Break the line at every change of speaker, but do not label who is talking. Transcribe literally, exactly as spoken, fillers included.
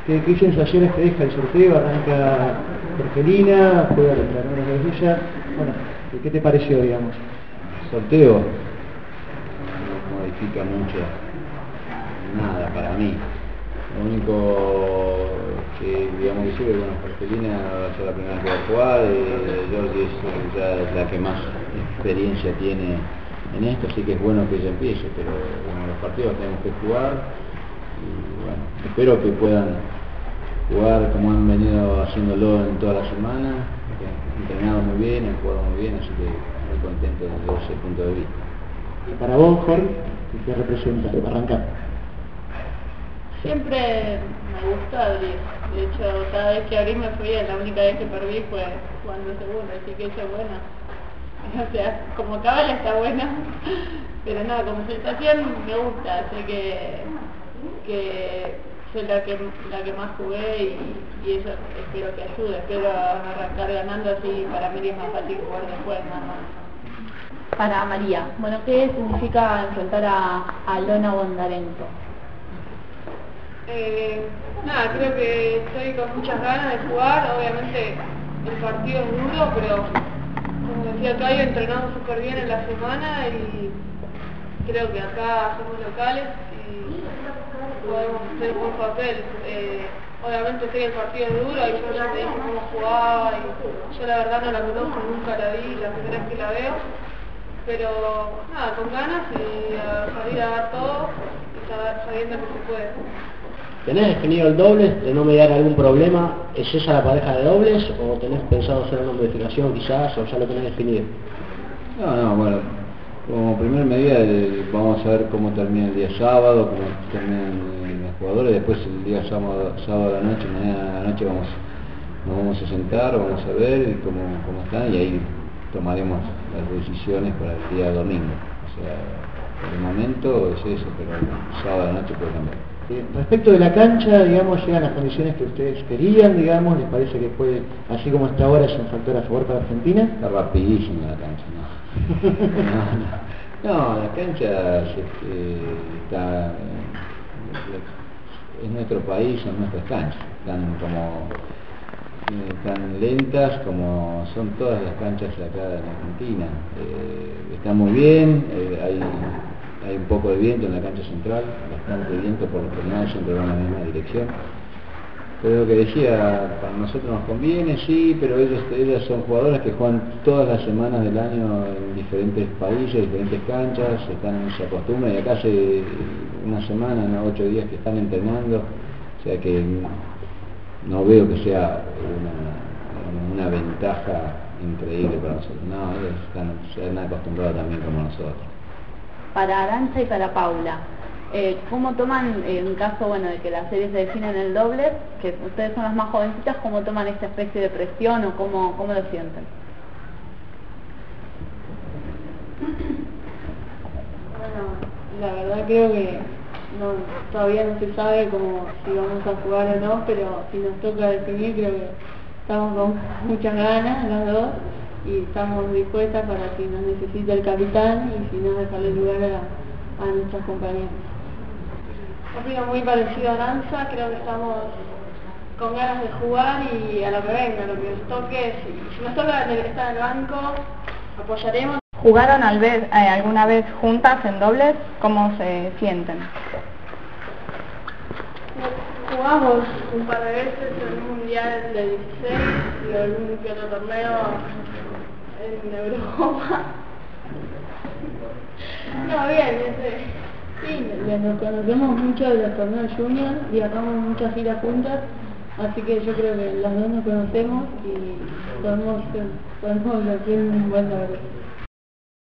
¿Qué, qué sensaciones te deja el sorteo? Arranca Jorgelina, juega la entrenadora de ella. Bueno, ¿qué te pareció, digamos?
El sorteo no modifica mucho nada para mí. Lo único que, digamos, que sirve, bueno, Jorgelina va a ser la primera que va a jugar, eh, Jordi es ya la que más experiencia tiene en esto, así que es bueno que ella empiece, pero bueno, los partidos tenemos que jugar y bueno, espero que puedan jugar como han venido haciéndolo en toda la semana, que han entrenado muy bien, han jugado muy bien, así que muy contento desde ese punto de vista.
Y para vos, Jorge, ¿qué representa arrancar?
Siempre me gusta abrir, de hecho cada vez que abrí me fui bien, la única vez que perdí fue jugando segundo, así que eso es bueno. O sea, como cábala está bueno, pero no, como sensación me gusta, sé que, que soy la que, la que más jugué y, y eso espero que ayude, espero arrancar ganando, así para mí es más fácil jugar después, nada más.
Para María, bueno, ¿qué significa enfrentar a, a Lona Bondarenko?
Eh, nada, creo que estoy con muchas ganas de jugar, obviamente el partido es duro, pero como decía Caio, entrenamos súper bien en la semana y creo que acá somos locales y podemos hacer buen papel. Eh, obviamente sé que el partido es duro y yo ya te dije cómo jugaba y yo la verdad no la conozco, nunca la vi, la primera vez que la veo, pero nada, con ganas y a salir a dar todo y sabiendo que se puede.
¿Tenés definido el dobles? ¿De no mediar algún problema? ¿Es esa la pareja de dobles? ¿O tenés pensado hacer una modificación quizás? ¿O ya lo tenés definido?
No, no, bueno, como primer medida eh, vamos a ver cómo termina el día sábado, cómo terminan eh, los jugadores, después el día sábado, sábado a la noche, mañana a la noche vamos, nos vamos a sentar, vamos a ver cómo, cómo están y ahí tomaremos las decisiones para el día domingo. O sea, por el momento es eso, pero el sábado a la noche puede cambiar.
Eh, respecto de la cancha, digamos, llegan las condiciones que ustedes querían, digamos, ¿les parece que puede, así como está ahora, es un factor a favor para Argentina?
Está rapidísima la cancha, ¿no? no, no, no, la cancha este, está, eh, es nuestro país, son nuestras canchas, están como eh, tan lentas como son todas las canchas acá en Argentina. Eh, está muy bien, eh, hay hay un poco de viento en la cancha central, bastante viento, por lo general siempre va en la misma dirección. Pero lo que decía, para nosotros nos conviene, sí, pero ellos, ellas son jugadoras que juegan todas las semanas del año en diferentes países, diferentes canchas, están, se acostumbran, y acá hace una semana, no, ocho días que están entrenando, o sea que no veo que sea una, una ventaja increíble para nosotros. No, ellos están, se han acostumbrado también como nosotros.
Para Arantxa y para Paula, eh, ¿cómo toman, eh, en caso bueno de que la serie se define en el doble, que ustedes son las más jovencitas, cómo toman esta especie de presión o cómo, cómo lo sienten?
Bueno, la verdad creo que no, todavía no se sabe cómo, si vamos a jugar o no, pero si nos toca definir creo que estamos con muchas ganas las dos y estamos dispuestas para si nos necesita el capitán y si no dejarle lugar a, a nuestras compañeras. Opino muy parecido a Arantxa, creo que estamos con ganas de jugar y a lo que venga, a lo que nos toque, si, si nos toca estar en el banco, apoyaremos.
¿Jugaron al vez, eh, alguna vez juntas en dobles? ¿Cómo se sienten?
Jugamos un par de veces en un mundial de dieciséis y algún que otro torneo en Europa. No, bien, ese, sí, nos conocemos mucho de los torneos junior, viajamos muchas giras juntas, así que yo creo que las dos nos conocemos y podemos, podemos hacer un buen doble.